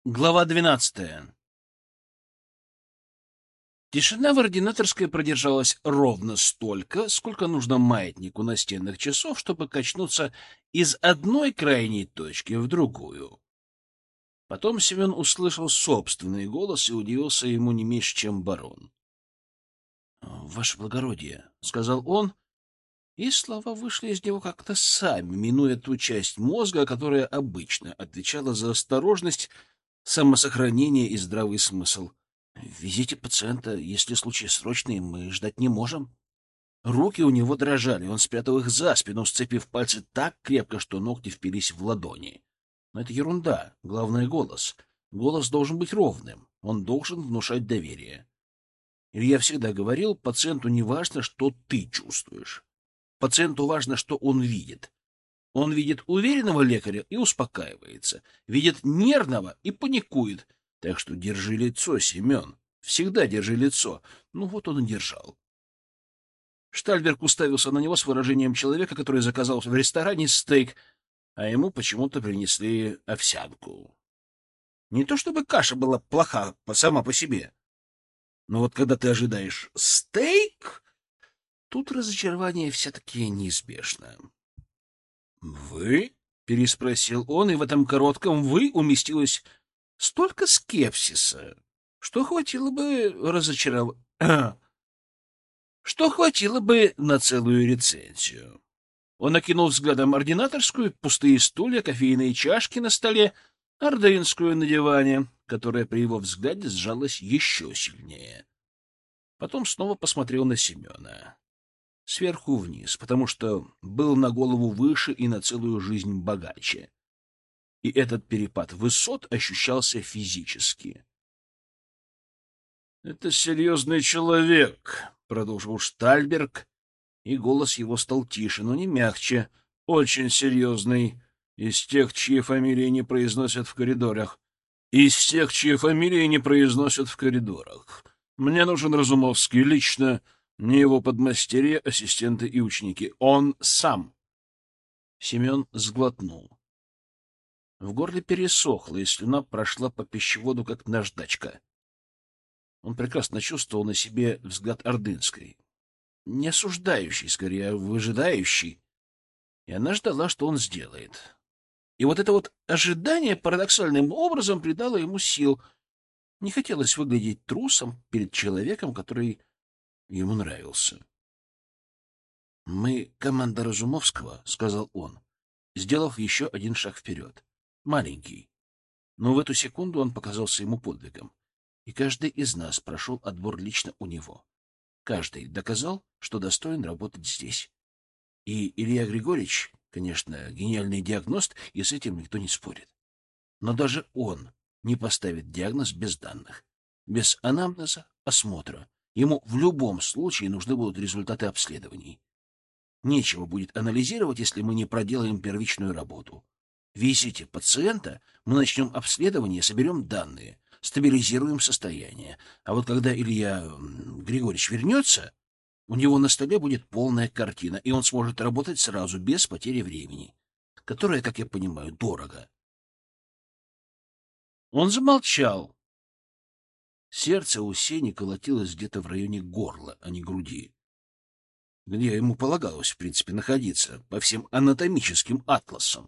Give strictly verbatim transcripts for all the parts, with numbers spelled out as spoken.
Глава двенадцатая. Тишина в ординаторской продержалась ровно столько, сколько нужно маятнику настенных часов, чтобы качнуться из одной крайней точки в другую. Потом Семен услышал собственный голос и удивился ему не меньше, чем барон. — Ваше благородие, — сказал он, и слова вышли из него как-то сами, минуя ту часть мозга, которая обычно отвечала за осторожность, самосохранение и здравый смысл. Везите пациента, если случай срочный, мы ждать не можем. Руки у него дрожали, он спрятал их за спину, сцепив пальцы так крепко, что ногти впились в ладони. Но это ерунда, главное — голос. Голос должен быть ровным, он должен внушать доверие. Илья всегда говорил, пациенту не важно, что ты чувствуешь. Пациенту важно, что он видит. Он видит уверенного лекаря и успокаивается, видит нервного и паникует. Так что держи лицо, Семен, всегда держи лицо. Ну вот он и держал. Штальберг уставился на него с выражением человека, который заказал в ресторане стейк, а ему почему-то принесли овсянку. Не то чтобы каша была плоха сама по себе, но вот когда ты ожидаешь стейк, тут разочарование все-таки неизбежно. «Вы?» — переспросил он, и в этом коротком «вы» уместилось столько скепсиса, что хватило бы разочаров... что хватило бы на целую рецензию. Он окинул взглядом ординаторскую, пустые стулья, кофейные чашки на столе, ордынскую на диване, которая при его взгляде сжалась еще сильнее. Потом снова посмотрел на Семена. Сверху вниз, потому что был на голову выше и на целую жизнь богаче. И этот перепад высот ощущался физически. — Это серьезный человек, — продолжил Штальберг, и голос его стал тише, но не мягче. — Очень серьезный. Из тех, чьи фамилии не произносят в коридорах. Из тех, чьи фамилии не произносят в коридорах. Мне нужен Разумовский лично. Не его подмастерья, ассистенты и ученики. Он сам. Семен сглотнул. В горле пересохло, и слюна прошла по пищеводу, как наждачка. Он прекрасно чувствовал на себе взгляд Ордынской. Не осуждающий, скорее, а выжидающий. И она ждала, что он сделает. И вот это вот ожидание парадоксальным образом придало ему сил. Не хотелось выглядеть трусом перед человеком, который ему нравился. — Мы команда Разумовского, — сказал он, сделав еще один шаг вперед. Маленький. Но в эту секунду он показался ему подвигом. И каждый из нас прошел отбор лично у него. Каждый доказал, что достоин работать здесь. И Илья Григорьевич, конечно, гениальный диагност, и с этим никто не спорит. Но даже он не поставит диагноз без данных, без анамнеза, осмотра. Ему в любом случае нужны будут результаты обследований. Нечего будет анализировать, если мы не проделаем первичную работу. Везите пациента, мы начнем обследование, соберем данные, стабилизируем состояние. А вот когда Илья Григорьевич вернется, у него на столе будет полная картина, и он сможет работать сразу, без потери времени, которое, как я понимаю, дорого. Он замолчал. Сердце у Сени колотилось где-то в районе горла, а не груди, где ему полагалось, в принципе, находиться по всем анатомическим атласам.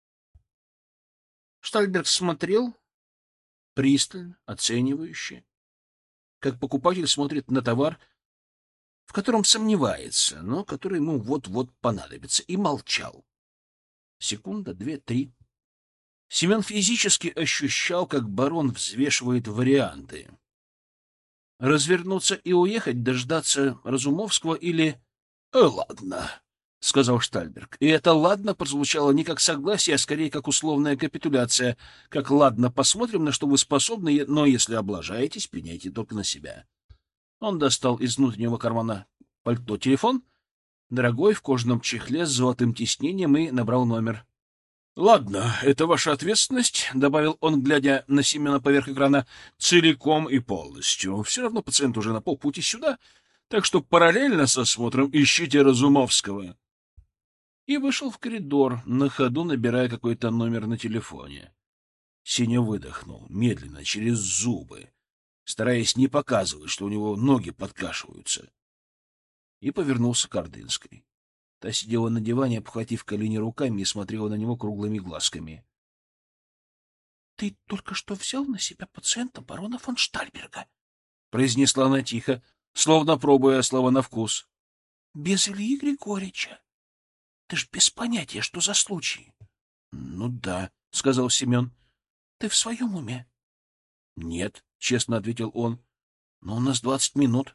Штальберг смотрел пристально, оценивающе, как покупатель смотрит на товар, в котором сомневается, но который ему вот-вот понадобится, и молчал. Секунда, две, три. Семен физически ощущал, как барон взвешивает варианты. Развернуться и уехать, дождаться Разумовского или... «Э, ладно», — сказал Штальберг. И это «ладно» прозвучало не как согласие, а скорее как условная капитуляция. Как «ладно, посмотрим, на что вы способны, но если облажаетесь, пеняйте только на себя». Он достал из внутреннего кармана пальто телефон, дорогой, в кожаном чехле с золотым тиснением, и набрал номер. «Ладно, это ваша ответственность», — добавил он, глядя на Семена поверх экрана, — «целиком и полностью. Все равно пациент уже на полпути сюда, так что параллельно с осмотром ищите Разумовского». И вышел в коридор, на ходу набирая какой-то номер на телефоне. Сеня выдохнул, медленно, через зубы, стараясь не показывать, что у него ноги подкашиваются, и повернулся к Ордынской. Та сидела на диване, обхватив колени руками, и смотрела на него круглыми глазками. — Ты только что взял на себя пациента барона фон Штальберга, — произнесла она тихо, словно пробуя слова на вкус. — Без Ильи Григорьевича. Ты ж без понятия, что за случай. — Ну да, — сказал Семен. — Ты в своем уме? — Нет, — честно ответил он. — Но у нас двадцать минут.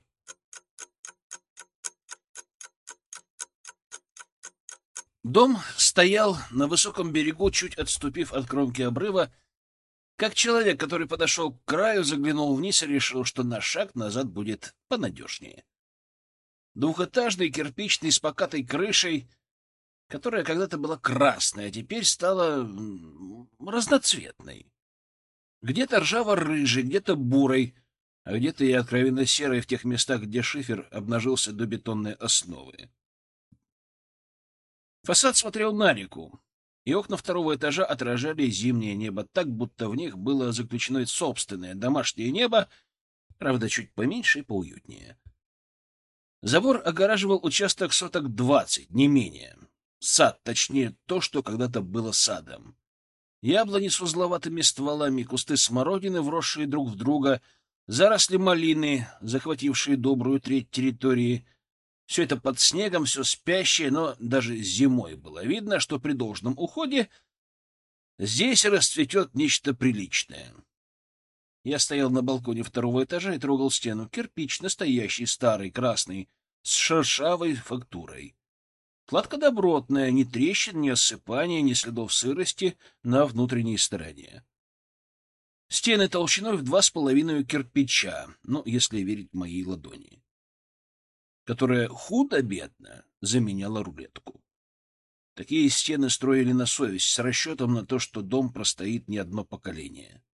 Дом стоял на высоком берегу, чуть отступив от кромки обрыва, как человек, который подошел к краю, заглянул вниз и решил, что на шаг назад будет понадежнее. Двухэтажный, кирпичный, с покатой крышей, которая когда-то была красной, а теперь стала разноцветной. Где-то ржаво-рыжей, где-то бурой, а где-то и откровенно серой в тех местах, где шифер обнажился до бетонной основы. Фасад смотрел на реку, и окна второго этажа отражали зимнее небо так, будто в них было заключено собственное домашнее небо, правда, чуть поменьше и поуютнее. Забор огораживал участок соток двадцать, не менее. Сад, точнее, то, что когда-то было садом. Яблони с узловатыми стволами, кусты смородины, вросшие друг в друга, заросли малины, захватившие добрую треть территории. Все это под снегом, все спящее, но даже зимой было видно, что при должном уходе здесь расцветет нечто приличное. Я стоял на балконе второго этажа и трогал стену. Кирпич настоящий, старый, красный, с шершавой фактурой. Кладка добротная, ни трещин, ни осыпания, ни следов сырости на внутренней стороне. Стены толщиной в два с половиной кирпича, ну, если верить моей ладони, которая худо-бедно заменяла рулетку. Такие стены строили на совесть, с расчетом на то, что дом простоит не одно поколение.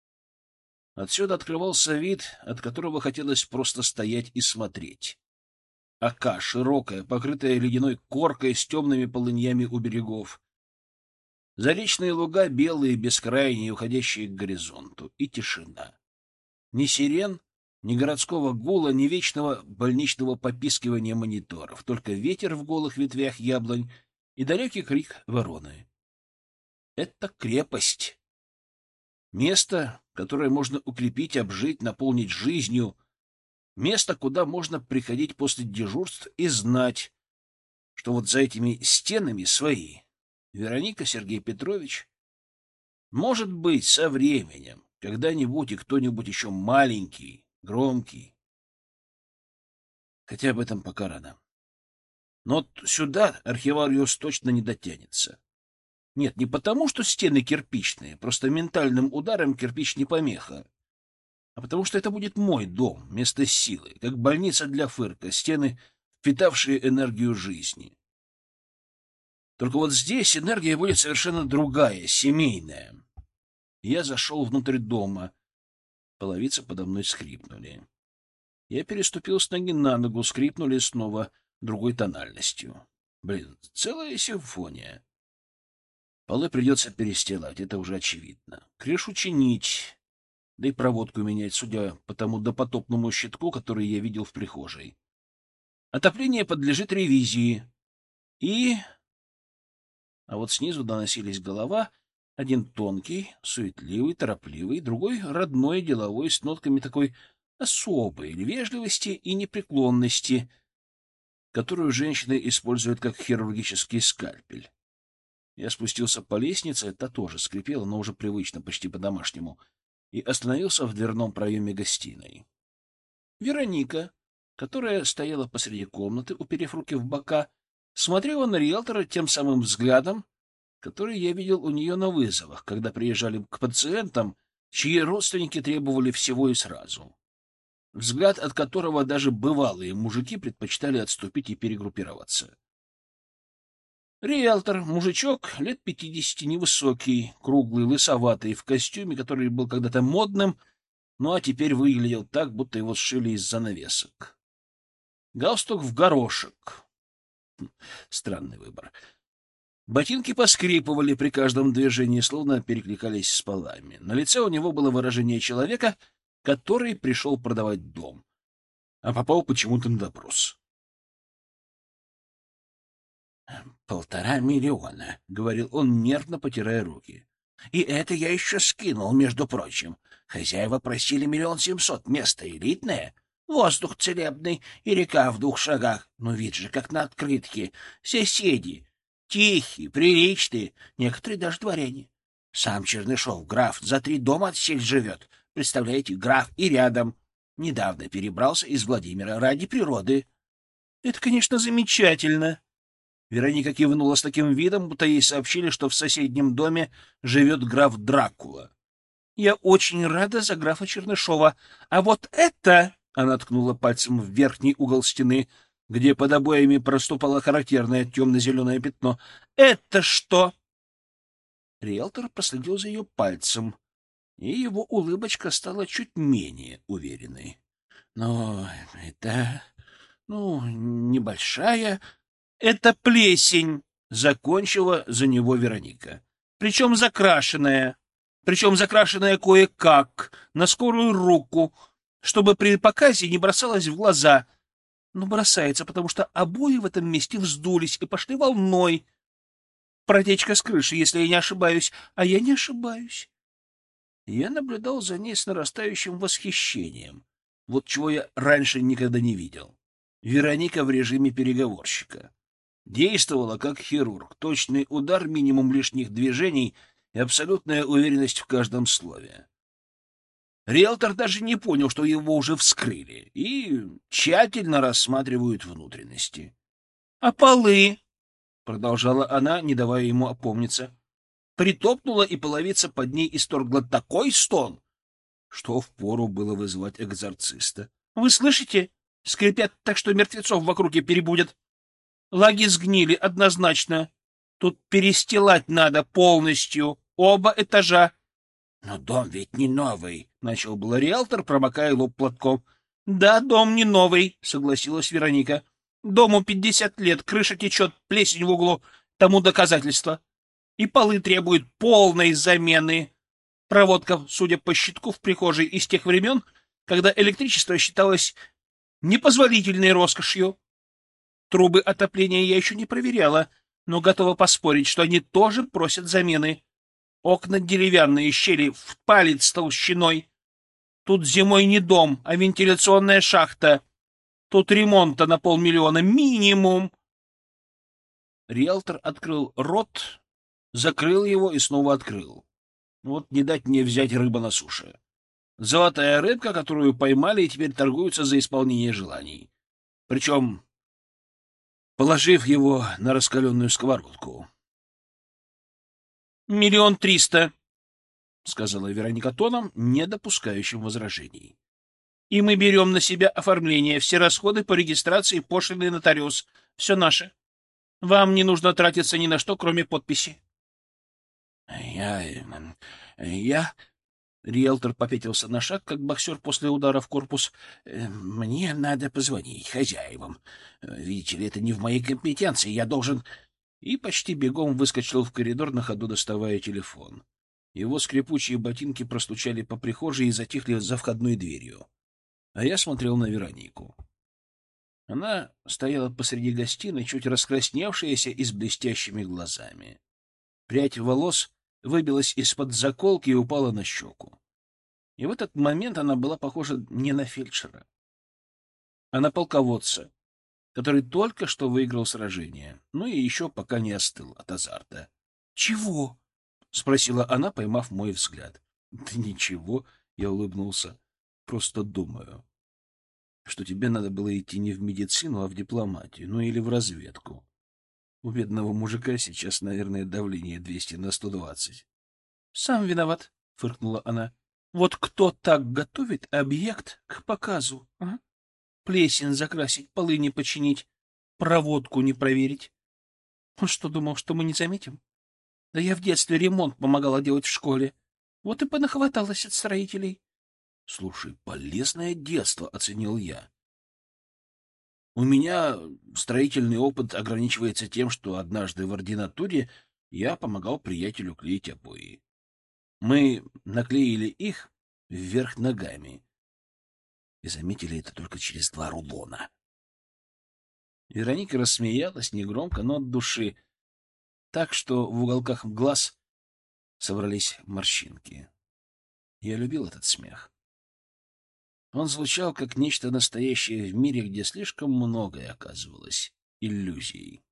Отсюда открывался вид, от которого хотелось просто стоять и смотреть. Ока широкая, покрытая ледяной коркой с темными полыньями у берегов. Заречные луга белые, бескрайние, уходящие к горизонту. И тишина. Ни сирен, ни городского гула, ни вечного больничного попискивания мониторов. Только ветер в голых ветвях яблонь и далекий крик вороны. Это крепость. Место, которое можно укрепить, обжить, наполнить жизнью. Место, куда можно приходить после дежурств и знать, что вот за этими стенами свои. Вероника, Сергей Петрович. Может быть, со временем, когда-нибудь и кто-нибудь еще маленький, громкий. Хотя об этом пока рано. Но вот сюда архивариус точно не дотянется. Нет, не потому, что стены кирпичные, просто ментальным ударом кирпич не помеха, а потому что это будет мой дом, место силы, как больница для Фырка, стены, впитавшие энергию жизни. Только вот здесь энергия будет совершенно другая, семейная. Я зашел внутрь дома. Половицы подо мной скрипнули. Я переступил с ноги на ногу, скрипнули снова другой тональностью. Блин, целая симфония. Полы придется перестилать, это уже очевидно. Крышу чинить, да и проводку менять, судя по тому допотопному щитку, который я видел в прихожей. Отопление подлежит ревизии. И... А вот снизу доносились голова, один тонкий, суетливый, торопливый, другой родной, деловой, с нотками такой особой вежливости и непреклонности, которую женщины используют как хирургический скальпель. Я спустился по лестнице, та тоже скрипела, но уже привычно, почти по-домашнему, и остановился в дверном проеме гостиной. Вероника, которая стояла посреди комнаты, уперев руки в бока, смотрела на риэлтора тем самым взглядом, который я видел у нее на вызовах, когда приезжали к пациентам, чьи родственники требовали всего и сразу. Взгляд, от которого даже бывалые мужики предпочитали отступить и перегруппироваться. Риэлтор, мужичок, лет пятидесяти, невысокий, круглый, лысоватый, в костюме, который был когда-то модным, ну а теперь выглядел так, будто его сшили из занавесок. Галстук в горошек. Странный выбор. Ботинки поскрипывали при каждом движении, словно перекликались с полами. На лице у него было выражение человека, который пришел продавать дом, а попал почему-то на допрос. «Полтора миллиона», — говорил он, нервно потирая руки. «И это я еще скинул, между прочим. Хозяева просили миллион семьсот. Место элитное, воздух целебный и река в двух шагах. Ну, вид же, как на открытке. Соседи. Тихие, приличные, некоторые даже дворяне. Сам Чернышов, граф, за три дома отсель живет. Представляете, граф и рядом. Недавно перебрался из Владимира ради природы». «Это, конечно, замечательно». Вероника кивнула с таким видом, будто ей сообщили, что в соседнем доме живет граф Дракула. «Я очень рада за графа Чернышова. А вот это...» — она ткнула пальцем в верхний угол стены, где под обоями проступало характерное темно-зеленое пятно. «Это что?» Риэлтор проследил за ее пальцем, и его улыбочка стала чуть менее уверенной. «Но это... ну, небольшая...» «Это плесень», — закончила за него Вероника. «Причем закрашенная. Причем закрашенная кое-как, на скорую руку, чтобы при показе не бросалась в глаза. Но бросается, потому что обои в этом месте вздулись и пошли волной. Протечка с крыши, если я не ошибаюсь. А я не ошибаюсь». Я наблюдал за ней с нарастающим восхищением. Вот чего я раньше никогда не видел. Вероника в режиме переговорщика. Действовала как хирург. Точный удар, минимум лишних движений и абсолютная уверенность в каждом слове. Риэлтор даже не понял, что его уже вскрыли, и тщательно рассматривают внутренности. — А полы? — продолжала она, не давая ему опомниться. Притопнула, и половица под ней исторгла такой стон, что впору было вызвать экзорциста. — Вы слышите? Скрипят так, что мертвецов в округе перебудят. Лаги сгнили, однозначно. Тут перестилать надо полностью, оба этажа. — Но дом ведь не новый, — начал было риэлтор, промокая лоб платком. — Да, дом не новый, — согласилась Вероника. — Дому пятьдесят лет, крыша течет, плесень в углу, тому доказательство. И полы требуют полной замены. Проводка, судя по щитку в прихожей, из тех времен, когда электричество считалось непозволительной роскошью. Трубы отопления я еще не проверяла, но готова поспорить, что они тоже просят замены. Окна деревянные, щели в палец толщиной. Тут зимой не дом, а вентиляционная шахта. Тут ремонта на полмиллиона минимум. Риэлтор открыл рот, закрыл его и снова открыл. Вот не дать мне взять рыба на суше. Золотая рыбка, которую поймали и теперь торгуются за исполнение желаний. Причем положив его на раскаленную сковородку. — Миллион триста, — сказала Вероника тоном, не допускающим возражений. — И мы берем на себя оформление, все расходы по регистрации, пошлины, нотариус. Все наше. Вам не нужно тратиться ни на что, кроме подписи. — Я... я... Риэлтор попятился на шаг, как боксер после удара в корпус. «Мне надо позвонить хозяевам. Видите ли, это не в моей компетенции. Я должен...» И почти бегом выскочил в коридор, на ходу доставая телефон. Его скрипучие ботинки простучали по прихожей и затихли за входной дверью. А я смотрел на Веронику. Она стояла посреди гостиной, чуть раскрасневшаяся и с блестящими глазами. Прядь волос выбилась из-под заколки и упала на щеку. И в этот момент она была похожа не на фельдшера, а на полководца, который только что выиграл сражение, ну и еще пока не остыл от азарта. — Чего? — спросила она, поймав мой взгляд. — Да ничего, — я улыбнулся. — Просто думаю, что тебе надо было идти не в медицину, а в дипломатию, ну или в разведку. У бедного мужика сейчас, наверное, давление двести на сто двадцать. — Сам виноват, — фыркнула она. — Вот кто так готовит объект к показу? А? Плесень закрасить, полы не починить, проводку не проверить. Он что, думал, что мы не заметим? Да я в детстве ремонт помогала делать в школе. Вот и понахваталась от строителей. — Слушай, полезное детство, — оценил я. У меня строительный опыт ограничивается тем, что однажды в ординатуре я помогал приятелю клеить обои. Мы наклеили их вверх ногами и заметили это только через два рулона. Вероника рассмеялась негромко, но от души, так что в уголках глаз собрались морщинки. Я любил этот смех. Он звучал как нечто настоящее в мире, где слишком многое оказывалось иллюзией.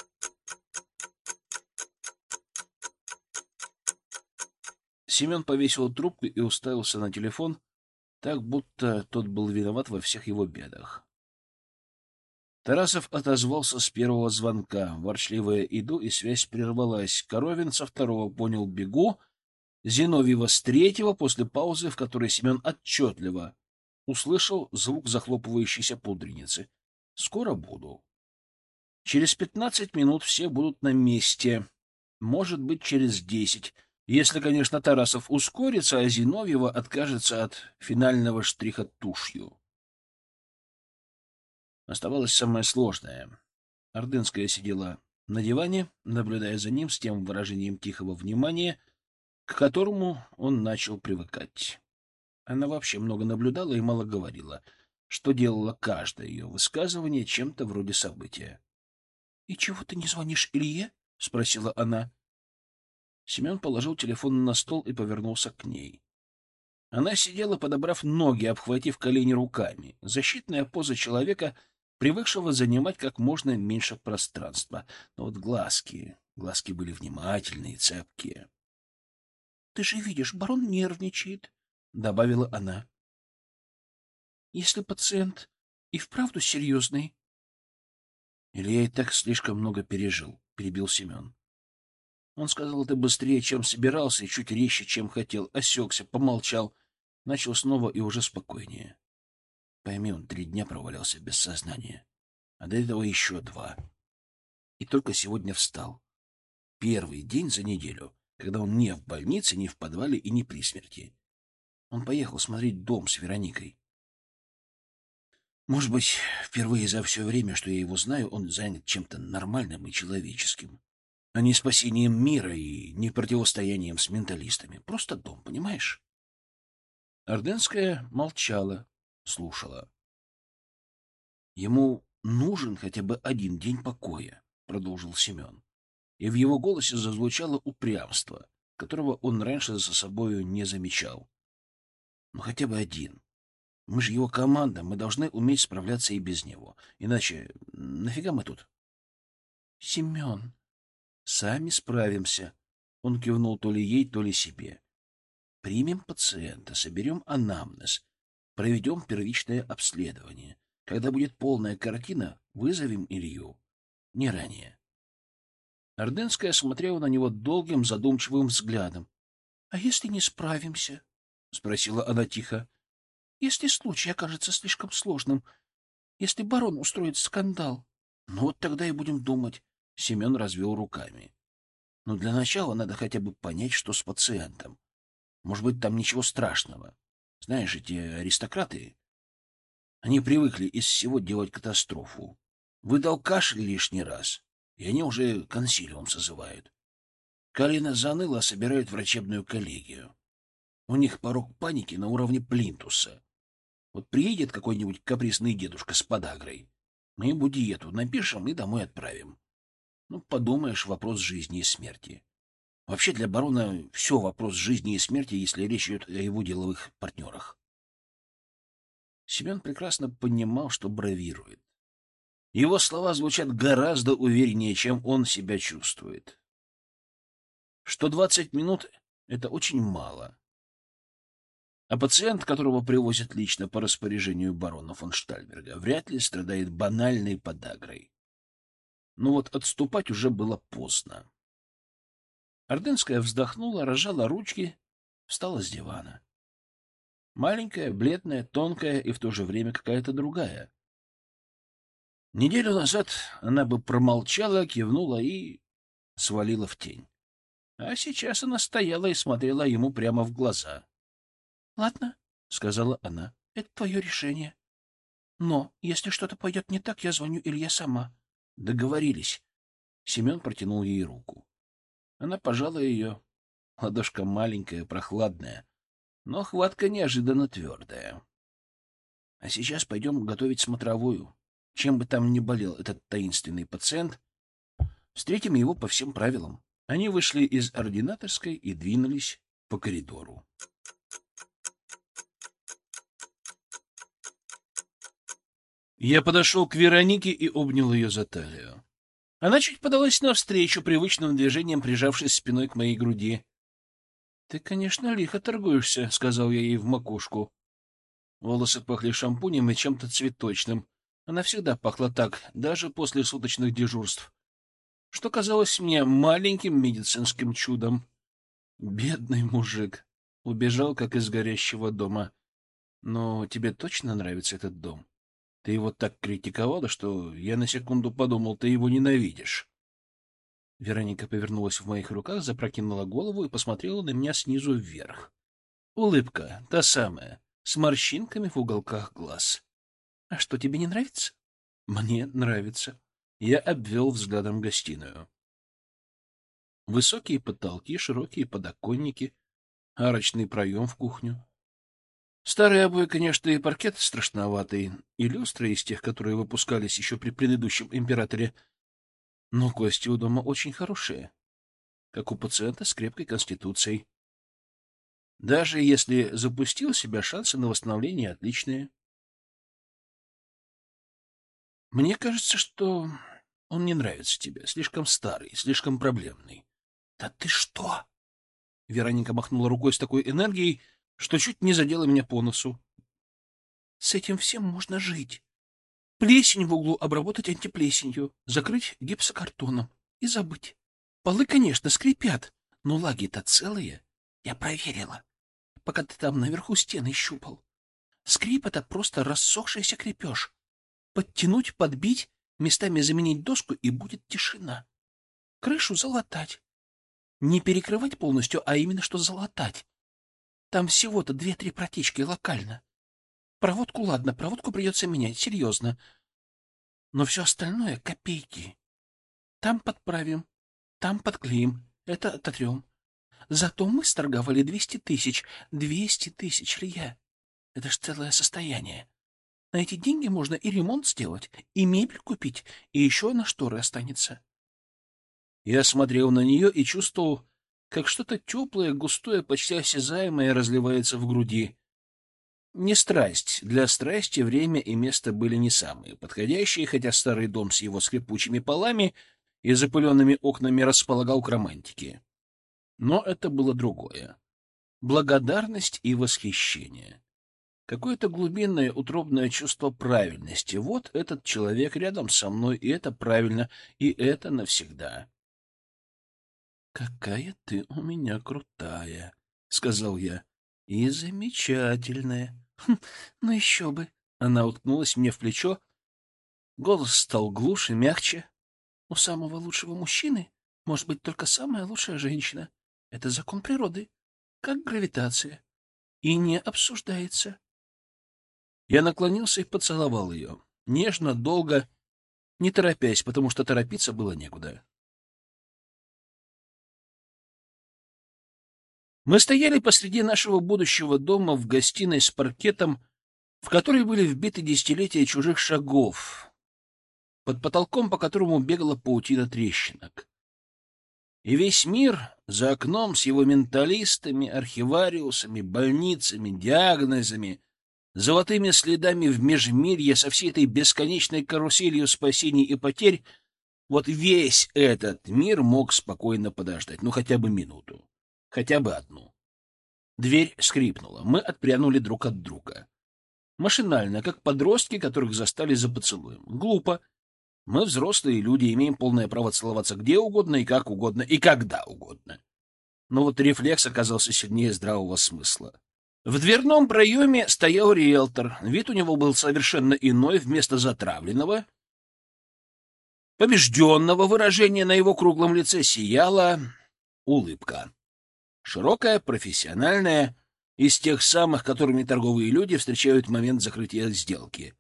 Семен повесил трубку и уставился на телефон, так будто тот был виноват во всех его бедах. Тарасов отозвался с первого звонка. Ворчливая «иду», и связь прервалась. Коровин со второго понял «бегу», Зиновьева с третьего, после паузы, в которой Семен отчетливо услышал звук захлопывающейся пудреницы. «Скоро буду». Через пятнадцать минут все будут на месте. Может быть, через десять. Если, конечно, Тарасов ускорится, а Зиновьева откажется от финального штриха тушью. Оставалось самое сложное. Ордынская сидела на диване, наблюдая за ним с тем выражением тихого внимания, к которому он начал привыкать. Она вообще много наблюдала и мало говорила, что делало каждое ее высказывание чем-то вроде события. — И чего ты не звонишь Илье? — спросила она. Семен положил телефон на стол и повернулся к ней. Она сидела, подобрав ноги, обхватив колени руками. Защитная поза человека, привыкшего занимать как можно меньше пространства. Но вот глазки, глазки были внимательные, цепкие. — Ты же видишь, барон нервничает, — добавила она. — Если пациент и вправду серьезный... — Илья и так слишком много пережил, — перебил Семен. Он сказал это быстрее, чем собирался, и чуть резче, чем хотел. Осекся, помолчал, начал снова и уже спокойнее. Пойми, он три дня провалялся без сознания, а до этого еще два. И только сегодня встал. Первый день за неделю, когда он не в больнице, не в подвале и не при смерти. Он поехал смотреть дом с Вероникой. Может быть, впервые за все время, что я его знаю, он занят чем-то нормальным и человеческим, а не спасением мира и не противостоянием с менталистами. Просто дом, понимаешь? Ордынская молчала, слушала. Ему нужен хотя бы один день покоя, продолжил Семен. И в его голосе зазвучало упрямство, которого он раньше за собою не замечал. Ну, хотя бы один. Мы же его команда, мы должны уметь справляться и без него. Иначе нафига мы тут? Семен, сами справимся. Он кивнул то ли ей, то ли себе. Примем пациента, соберем анамнез, проведем первичное обследование. Когда будет полная картина, вызовем Илью. Не ранее. Ордынская смотрела на него долгим задумчивым взглядом. — А если не справимся? — спросила она тихо. — Если случай окажется слишком сложным, если барон устроит скандал. — Ну вот тогда и будем думать. Семен развел руками. — Но для начала надо хотя бы понять, что с пациентом. Может быть, там ничего страшного. Знаешь, эти аристократы, они привыкли из всего делать катастрофу. Выдал кашель лишний раз, и они уже консилиум созывают. Колено заныло, собирают врачебную коллегию. У них порог паники на уровне плинтуса. Вот приедет какой-нибудь капризный дедушка с подагрой, мы ему диету напишем и домой отправим. Ну, подумаешь, вопрос жизни и смерти. Вообще для барона все вопрос жизни и смерти, если речь идет о его деловых партнерах. Семен прекрасно понимал, что бравирует. Его слова звучат гораздо увереннее, чем он себя чувствует. Что двадцать минут — это очень мало. А пациент, которого привозят лично по распоряжению барона фон Штальберга, вряд ли страдает банальной подагрой. Но вот отступать уже было поздно. Ордынская вздохнула, разжала ручки, встала с дивана. Маленькая, бледная, тонкая и в то же время какая-то другая. Неделю назад она бы промолчала, кивнула и свалила в тень. А сейчас она стояла и смотрела ему прямо в глаза. — Ладно, — сказала она, — это твое решение. Но если что-то пойдет не так, я звоню Илье сама. Договорились. Семен протянул ей руку. Она пожала ее. Ладошка маленькая, прохладная, но хватка неожиданно твердая. А сейчас пойдем готовить смотровую. Чем бы там ни болел этот таинственный пациент, встретим его по всем правилам. Они вышли из ординаторской и двинулись по коридору. Я подошел к Веронике и обнял ее за талию. Она чуть подалась навстречу, привычным движением прижавшись спиной к моей груди. — Ты, конечно, лихо торгуешься, — сказал я ей в макушку. Волосы пахли шампунем и чем-то цветочным. Она всегда пахла так, даже после суточных дежурств, что казалось мне маленьким медицинским чудом. Бедный мужик. Убежал, как из горящего дома. Но тебе точно нравится этот дом? Ты его так критиковала, что я на секунду подумал, ты его ненавидишь. Вероника повернулась в моих руках, запрокинула голову и посмотрела на меня снизу вверх. Улыбка, та самая, с морщинками в уголках глаз. — А что, тебе не нравится? — Мне нравится. Я обвел взглядом гостиную. Высокие потолки, широкие подоконники, арочный проем в кухню. Старые обои, конечно, и паркет страшноватый, и люстры из тех, которые выпускались еще при предыдущем императоре, но кости у дома очень хорошие, как у пациента с крепкой конституцией. Даже если запустил себя, шансы на восстановление отличные. Мне кажется, что он не нравится тебе, слишком старый, слишком проблемный. — Да ты что? — Вероника махнула рукой с такой энергией, что чуть не задела меня по носу. — С этим всем можно жить. Плесень в углу обработать антиплесенью, закрыть гипсокартоном и забыть. Полы, конечно, скрипят, но лаги-то целые. Я проверила, пока ты там наверху стены щупал. Скрип — это просто рассохшийся крепеж. Подтянуть, подбить, местами заменить доску, и будет тишина. Крышу залатать. Не перекрывать полностью, а именно что залатать. Там всего-то две-три протечки локально. Проводку, ладно, проводку придется менять, серьезно. Но все остальное — копейки. Там подправим, там подклеим, это ототрем. Зато мы сторговали двести тысяч. Двести тысяч, Илья. Это ж целое состояние. На эти деньги можно и ремонт сделать, и мебель купить, и еще на шторы останется. Я смотрел на нее и чувствовал, как что-то теплое, густое, почти осязаемое разливается в груди. Не страсть. Для страсти время и место были не самые подходящие, хотя старый дом с его скрипучими полами и запыленными окнами располагал к романтике. Но это было другое. Благодарность и восхищение. Какое-то глубинное утробное чувство правильности. Вот этот человек рядом со мной, и это правильно, и это навсегда. — Какая ты у меня крутая, — сказал я. — И замечательная. Хм, ну еще бы. Она уткнулась мне в плечо. Голос стал глуше, мягче. У самого лучшего мужчины может быть только самая лучшая женщина. Это закон природы, как гравитация. И не обсуждается. Я наклонился и поцеловал ее. Нежно, долго, не торопясь, потому что торопиться было некуда. Мы стояли посреди нашего будущего дома в гостиной с паркетом, в который были вбиты десятилетия чужих шагов, под потолком, по которому бегала паутина трещинок. И весь мир за окном с его менталистами, архивариусами, больницами, диагнозами, золотыми следами в межмирье, со всей этой бесконечной каруселью спасений и потерь, вот весь этот мир мог спокойно подождать, ну хотя бы минуту, хотя бы одну. Дверь скрипнула, мы отпрянули друг от друга. Машинально, как подростки, которых застали за поцелуем. Глупо. Мы взрослые люди, имеем полное право целоваться где угодно и как угодно, и когда угодно. Но вот рефлекс оказался сильнее здравого смысла. В дверном проеме стоял риэлтор. Вид у него был совершенно иной, вместо затравленного. Побежденного выражения на его круглом лице сияла улыбка. Широкая, профессиональная, из тех самых, которыми торговые люди встречают момент закрытия сделки.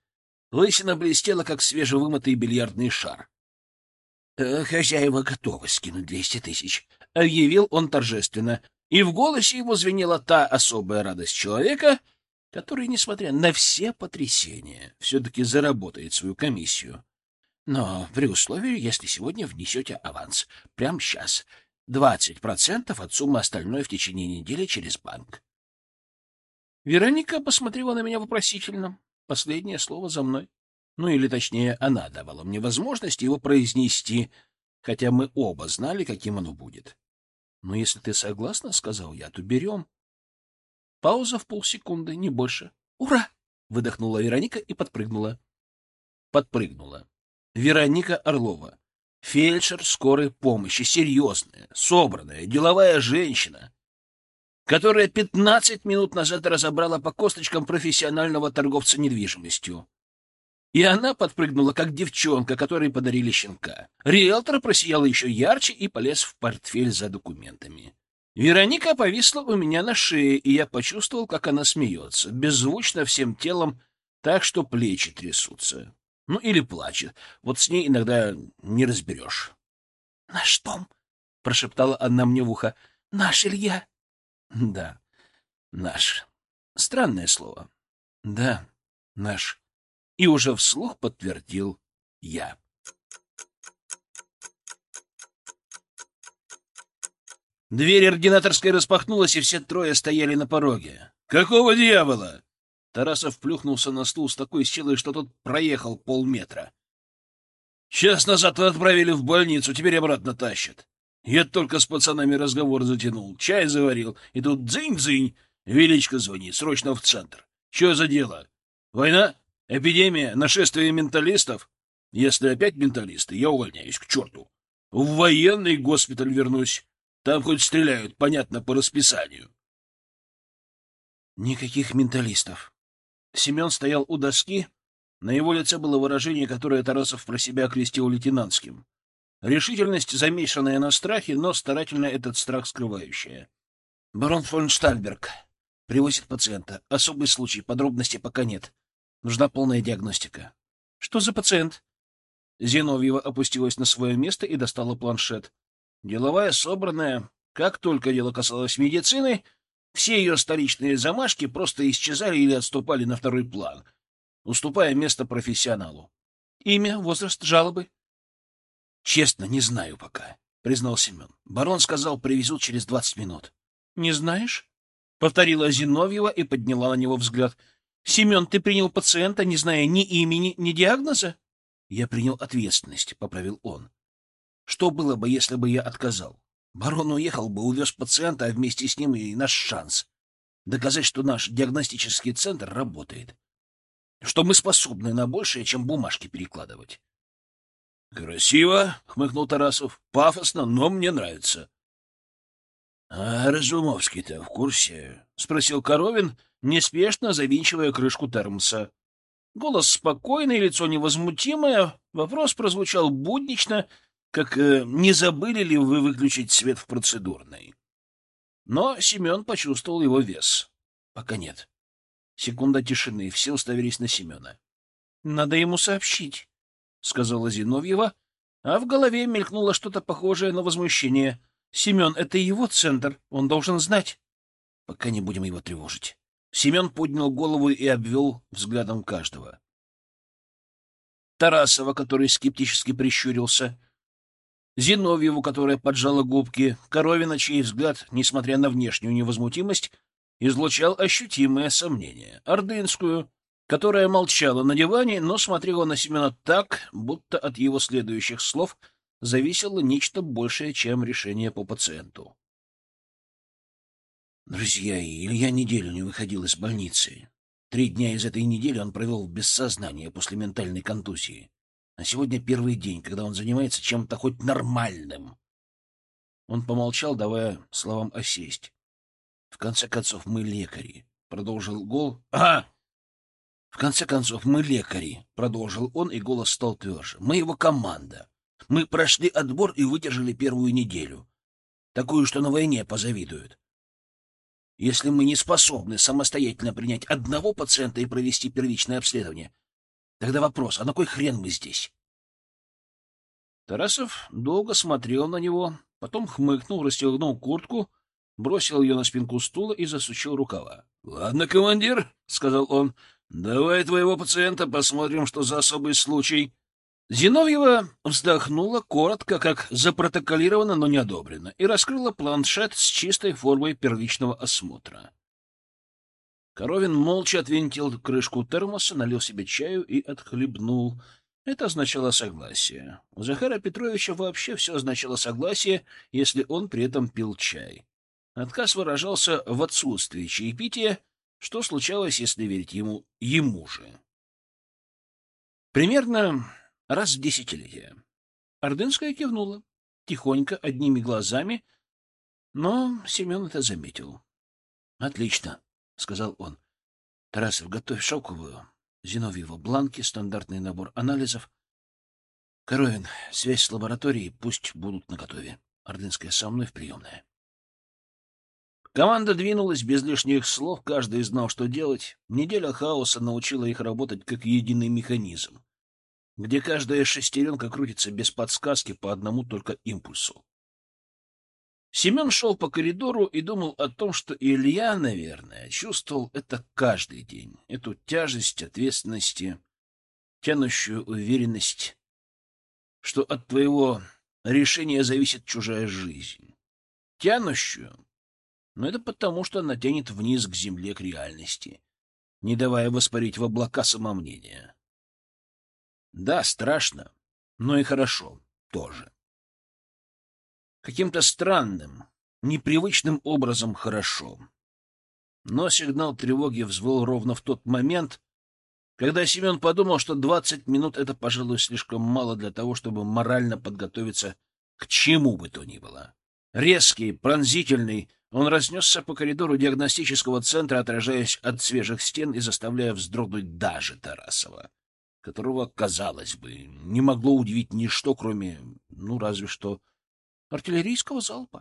Лысина блестела, как свежевымытый бильярдный шар. «Э, «Хозяева готовы скинуть двести тысяч», — объявил он торжественно, и в голосе его звенела та особая радость человека, который, несмотря на все потрясения, все-таки заработает свою комиссию. Но при условии, если сегодня внесете аванс, прямо сейчас, двадцать процентов от суммы остальной в течение недели через банк. Вероника посмотрела на меня вопросительно. Последнее слово за мной. Ну, или точнее, она давала мне возможность его произнести, хотя мы оба знали, каким оно будет. «Но если ты согласна, — сказал я, — то берем». Пауза в полсекунды, не больше. «Ура!» — выдохнула Вероника и подпрыгнула. Подпрыгнула. Вероника Орлова. Фельдшер скорой помощи, серьезная, собранная, деловая женщина, которая пятнадцать минут назад разобрала по косточкам профессионального торговца недвижимостью. И она подпрыгнула, как девчонка, которой подарили щенка. Риэлтор просиял еще ярче и полез в портфель за документами. Вероника повисла у меня на шее, и я почувствовал, как она смеется, беззвучно всем телом, так что плечи трясутся. Ну, или плачет. Вот с ней иногда не разберешь. — Наш дом, — прошептала она мне в ухо. — Наш, Илья. — Да, наш. Странное слово. — Да, наш. И уже вслух подтвердил я. Дверь ординаторской распахнулась, и все трое стояли на пороге. «Какого дьявола?» Тарасов плюхнулся на стул с такой силой, что тот проехал полметра. «Час назад отправили в больницу, теперь обратно тащат. Я только с пацанами разговор затянул, чай заварил, и тут дзынь-дзынь, Величко звонит, срочно в центр. Что за дело? Война? Эпидемия? Нашествие менталистов? Если опять менталисты, я увольняюсь, к черту. В военный госпиталь вернусь. Там хоть стреляют, понятно, по расписанию». Никаких менталистов. Семен стоял у доски. На его лице было выражение, которое Тарасов про себя окрестил лейтенантским. Решительность, замешанная на страхе, но старательно этот страх скрывающая. «Барон фон Штальберг. Привозит пациента. Особый случай. Подробностей пока нет. Нужна полная диагностика». «Что за пациент?» Зиновьева опустилась на свое место и достала планшет. Деловая, собранная. Как только дело касалось медицины, все ее столичные замашки просто исчезали или отступали на второй план, уступая место профессионалу. «Имя, возраст, жалобы?» «Честно, не знаю пока», — признал Семен. «Барон сказал, привезут через двадцать минут». «Не знаешь?» — повторила Зиновьева и подняла на него взгляд. «Семен, ты принял пациента, не зная ни имени, ни диагноза?» «Я принял ответственность», — поправил он. «Что было бы, если бы я отказал? Барон уехал бы, увез пациента, а вместе с ним и наш шанс доказать, что наш диагностический центр работает, что мы способны на большее, чем бумажки перекладывать». «Красиво», — хмыкнул Тарасов. «Пафосно, но мне нравится». «А Разумовский-то в курсе?» — спросил Коровин, неспешно завинчивая крышку термоса. Голос спокойный, лицо невозмутимое. Вопрос прозвучал буднично, как э, «не забыли ли вы выключить свет в процедурной?» Но Семен почувствовал его вес. «Пока нет». Секунда тишины, все уставились на Семена. «Надо ему сообщить», — сказала Зиновьева, а в голове мелькнуло что-то похожее на возмущение. «Семен, это его центр, он должен знать». «Пока не будем его тревожить». Семен поднял голову и обвел взглядом каждого. Тарасова, который скептически прищурился, Зиновьеву, которая поджала губки, Коровина, чей взгляд, несмотря на внешнюю невозмутимость, излучал ощутимое сомнение, Ордынскую, которая молчала на диване, но смотрела на Семена так, будто от его следующих слов зависело нечто большее, чем решение по пациенту. «Друзья, Илья неделю не выходил из больницы. Три дня из этой недели он провел без сознания после ментальной контузии. А сегодня первый день, когда он занимается чем-то хоть нормальным». Он помолчал, давая словам осесть. «В конце концов, мы лекари», — продолжил Гол. «Ага!» «В конце концов, мы лекари», — продолжил он, и голос стал тверже. «Мы его команда. Мы прошли отбор и выдержали первую неделю. Такую, что на войне позавидуют. Если мы не способны самостоятельно принять одного пациента и провести первичное обследование, Тогда вопрос, а на кой хрен мы здесь? Тарасов долго смотрел на него, потом хмыкнул, расстегнул куртку, бросил ее на спинку стула и засучил рукава. — Ладно, командир, — сказал он, — давай твоего пациента посмотрим, что за особый случай. Зиновьева вздохнула коротко, как запротоколировано, но не одобрено, и раскрыла планшет с чистой формой первичного осмотра. Коровин молча отвинтил крышку термоса, налил себе чаю и отхлебнул. Это означало согласие. У Захара Петровича вообще все означало согласие, если он при этом пил чай. Отказ выражался в отсутствии чаепития, что случалось, если верить ему, ему же. Примерно раз в десятилетие. Ордынская кивнула, тихонько, одними глазами, но Семен это заметил. — Отлично, — сказал он. — Тарасов, готовь шелковую, Зиновьеву бланки, стандартный набор анализов. Коровин, связь с лабораторией, пусть будут наготове. Ордынская со мной в приемная. Команда двинулась без лишних слов, каждый знал, что делать. Неделя хаоса научила их работать как единый механизм, где каждая шестеренка крутится без подсказки по одному только импульсу. Семен шел по коридору и думал о том, что Илья, наверное, чувствовал это каждый день, эту тяжесть ответственности, тянущую уверенность, что от твоего решения зависит чужая жизнь. Тянущую, но это потому, что она тянет вниз к земле, к реальности, не давая воспарить в облака самомнения. Да, страшно, но и хорошо тоже. Каким-то странным, непривычным образом хорошо. Но сигнал тревоги взвыл ровно в тот момент, когда Семен подумал, что двадцать минут — это, пожалуй, слишком мало для того, чтобы морально подготовиться к чему бы то ни было. Резкий, пронзительный, он разнесся по коридору диагностического центра, отражаясь от свежих стен и заставляя вздрогнуть даже Тарасова, которого, казалось бы, не могло удивить ничто, кроме, ну, разве что артиллерийского залпа.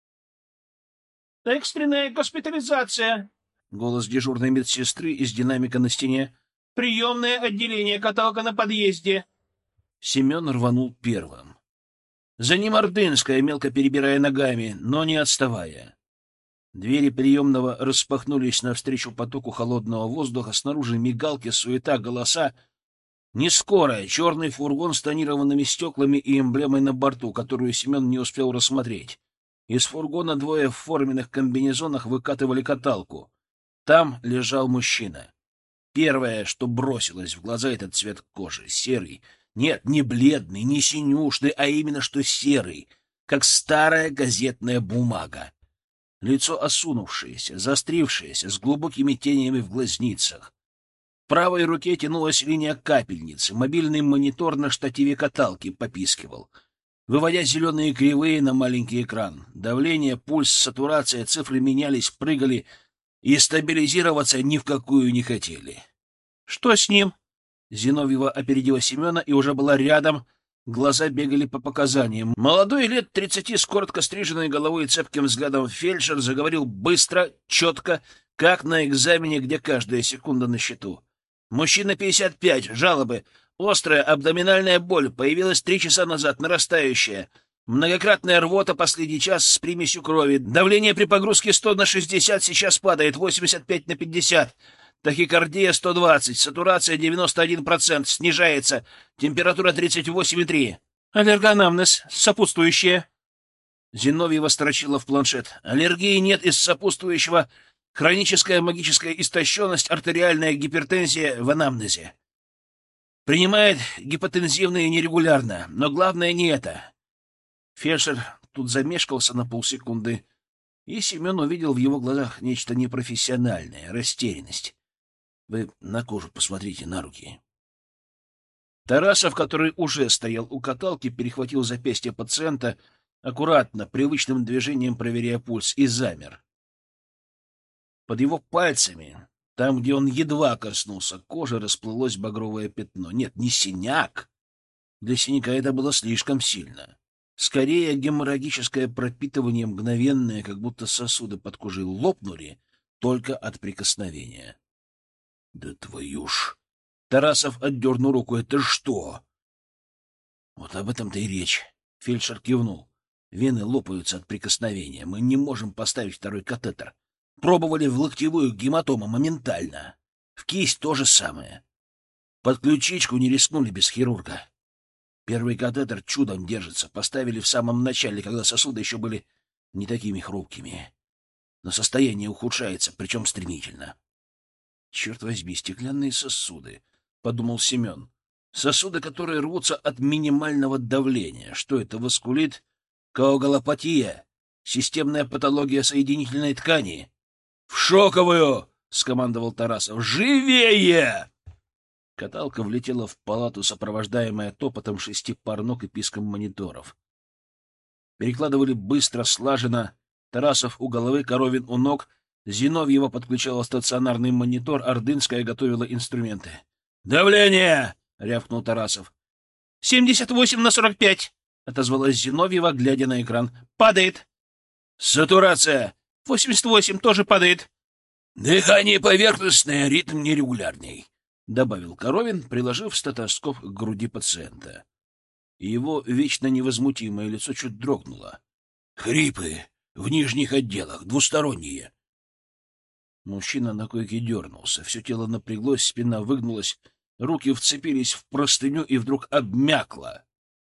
«Экстренная госпитализация!» — голос дежурной медсестры из динамика на стене. «Приемное отделение, каталка на подъезде!» Семен рванул первым. За ним Ордынская, мелко перебирая ногами, но не отставая. Двери приемного распахнулись навстречу потоку холодного воздуха, снаружи мигалки, суета, голоса. Не скоро черный фургон с тонированными стеклами и эмблемой на борту, которую Семен не успел рассмотреть. Из фургона двое в форменных комбинезонах выкатывали каталку. Там лежал мужчина. Первое, что бросилось в глаза, — этот цвет кожи, серый. Нет, не бледный, не синюшный, а именно что серый, как старая газетная бумага. Лицо осунувшееся, заострившееся, с глубокими тенями в глазницах. В правой руке тянулась линия капельницы, мобильный монитор на штативе каталки попискивал, выводя зеленые кривые на маленький экран. Давление, пульс, сатурация, цифры менялись, прыгали и стабилизироваться ни в какую не хотели. — Что с ним? Зиновьева опередила Семена и уже была рядом. Глаза бегали по показаниям. Молодой, лет тридцати, с коротко стриженной головой и цепким взглядом фельдшер заговорил быстро, четко, как на экзамене, где каждая секунда на счету. Мужчина пятьдесят пять, жалобы. Острая абдоминальная боль, появилась три часа назад, нарастающая. Многократная рвота последний час с примесью крови. Давление при погрузке сто на шестьдесят, сейчас падает, восемьдесят пять на пятьдесят. Тахикардия сто двадцать, сатурация девяносто один процент, снижается, температура тридцать восемь и три. Аллергоанамнез, сопутствующее. Зиновьева строчила в планшет. Аллергии нет из сопутствующего. Хроническая магическая истощенность, артериальная гипертензия в анамнезе. Принимает гипотензивные нерегулярно, но главное не это. Фельдшер тут замешкался на полсекунды, и Семен увидел в его глазах нечто непрофессиональное, растерянность. Вы на кожу посмотрите, на руки. Тарасов, который уже стоял у каталки, перехватил запястье пациента, аккуратно, привычным движением проверяя пульс, и замер. Под его пальцами, там, где он едва коснулся кожи, расплылось багровое пятно. Нет, не синяк. Для синяка это было слишком сильно. Скорее, геморрагическое пропитывание мгновенное, как будто сосуды под кожей лопнули только от прикосновения. — Да твою ж! Тарасов отдернул руку. — Это что? — Вот об этом-то и речь. Фельдшер кивнул. Вены лопаются от прикосновения. Мы не можем поставить второй катетер. Пробовали в локтевую гематому моментально. В кисть то же самое. Под ключичку не рискнули без хирурга. Первый катетер чудом держится. Поставили в самом начале, когда сосуды еще были не такими хрупкими. Но состояние ухудшается, причем стремительно. — Черт возьми, стеклянные сосуды, — подумал Семен. Сосуды, которые рвутся от минимального давления. Что это? Васкулит? Коагулопатия? Системная патология соединительной ткани? — В шоковую! — скомандовал Тарасов. — Живее! Каталка влетела в палату, сопровождаемая топотом шести пар ног и писком мониторов. Перекладывали быстро, слаженно. Тарасов у головы, Коровин у ног. Зиновьева подключала стационарный монитор, Ордынская готовила инструменты. «Давление!» — рявкнул Тарасов. «семьдесят восемь на сорок пять!» — отозвалась Зиновьева, глядя на экран. «Падает!» «Сатурация!» «восемьдесят восемь, тоже падает!» «Дыхание поверхностное, ритм нерегулярный», — добавил Коровин, приложив стетоскоп к груди пациента. Его вечно невозмутимое лицо чуть дрогнуло. «Хрипы в нижних отделах, двусторонние». Мужчина на койке дернулся, все тело напряглось, спина выгнулась, руки вцепились в простыню и вдруг обмякло.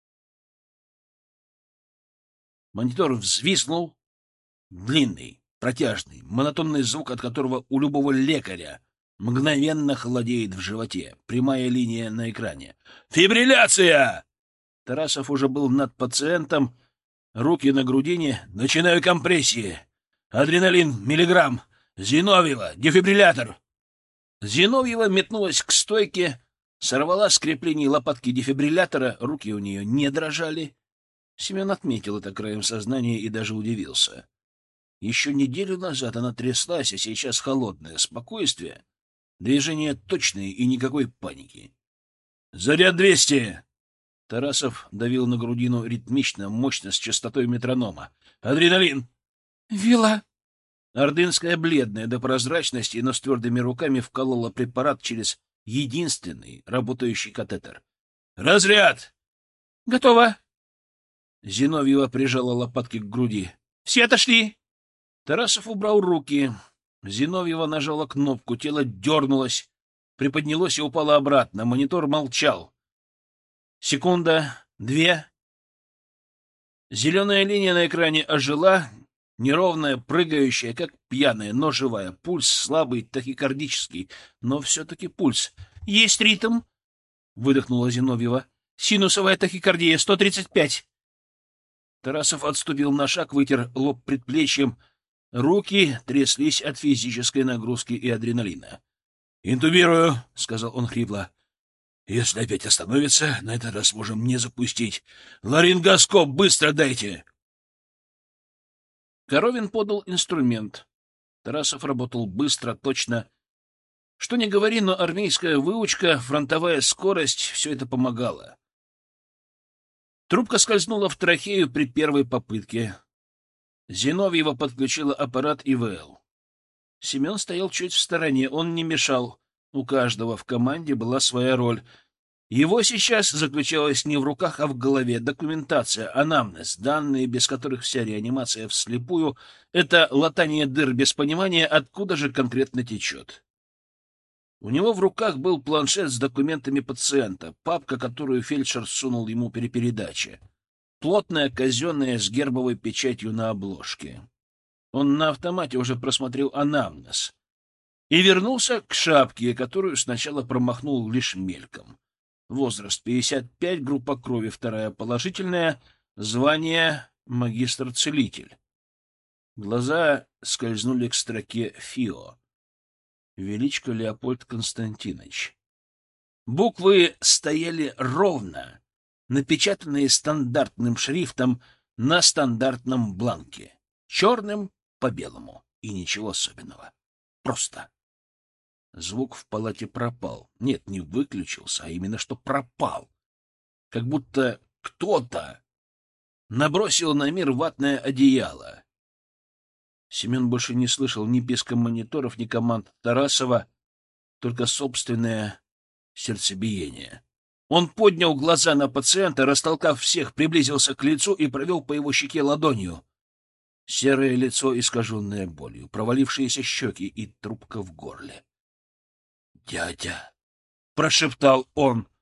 Монитор взвизгнул. Длинный, протяжный, монотонный звук, от которого у любого лекаря мгновенно холодеет в животе. Прямая линия на экране. «Фибрилляция!» Тарасов уже был над пациентом, руки на грудине. «Начинаю компрессии. Адреналин, миллиграмм. Зиновьева, дефибриллятор!» Зиновьева метнулась к стойке, сорвала с креплений лопатки дефибриллятора, руки у нее не дрожали. Семен отметил это краем сознания и даже удивился. Еще неделю назад она тряслась, а сейчас холодное спокойствие, движения точные и никакой паники. «Заряд двести!» Тарасов давил на грудину ритмично, мощно, с частотой метронома. «Адреналин!» «Вила!» Ордынская, бледная до прозрачности, но с твердыми руками, вколола препарат через единственный работающий катетер. «Разряд!» «Готово!» Зиновьева прижала лопатки к груди. «Все отошли!» Тарасов убрал руки. Зиновьева нажала кнопку, тело дернулось, приподнялось и упало обратно. Монитор молчал. Секунда, две. Зеленая линия на экране ожила, неровная, прыгающая, как пьяная, но живая. Пульс слабый, тахикардический, но все-таки пульс. «Есть ритм!» — выдохнула Зиновьева. «Синусовая тахикардия, сто тридцать пять!» Тарасов отступил на шаг, вытер лоб предплечьем. Руки тряслись от физической нагрузки и адреналина. «Интубирую», — сказал он хрипло. «Если опять остановится, на этот раз можем не запустить. Ларингоскоп быстро дайте!» Коровин подал инструмент. Тарасов работал быстро, точно. Что ни говори, но армейская выучка, фронтовая скорость — все это помогало. Трубка скользнула в трахею при первой попытке. Зиновьева подключила аппарат И В Л. Семен стоял чуть в стороне, он не мешал. У каждого в команде была своя роль. Его сейчас заключалась не в руках, а в голове. Документация, анамнез, данные, без которых вся реанимация вслепую — это латание дыр без понимания, откуда же конкретно течет. У него в руках был планшет с документами пациента, папка, которую фельдшер сунул ему при передаче. Плотная, казенная, с гербовой печатью на обложке. Он на автомате уже просмотрел анамнез и вернулся к шапке, которую сначала промахнул лишь мельком. Возраст пятьдесят пять, группа крови вторая положительная, звание магистр-целитель. Глаза скользнули к строке ФИО. Величко Леопольд Константинович. Буквы стояли ровно, напечатанные стандартным шрифтом на стандартном бланке, черным по белому, и ничего особенного. Просто. Звук в палате пропал. Нет, не выключился, а именно что пропал. Как будто кто-то набросил на мир ватное одеяло. Семен больше не слышал ни писка мониторов, ни команд Тарасова, только собственное сердцебиения. Он поднял глаза на пациента, растолкав всех, приблизился к лицу и провел по его щеке ладонью. Серое лицо, искаженное болью, провалившиеся щеки и трубка в горле. — Дядя! — прошептал он.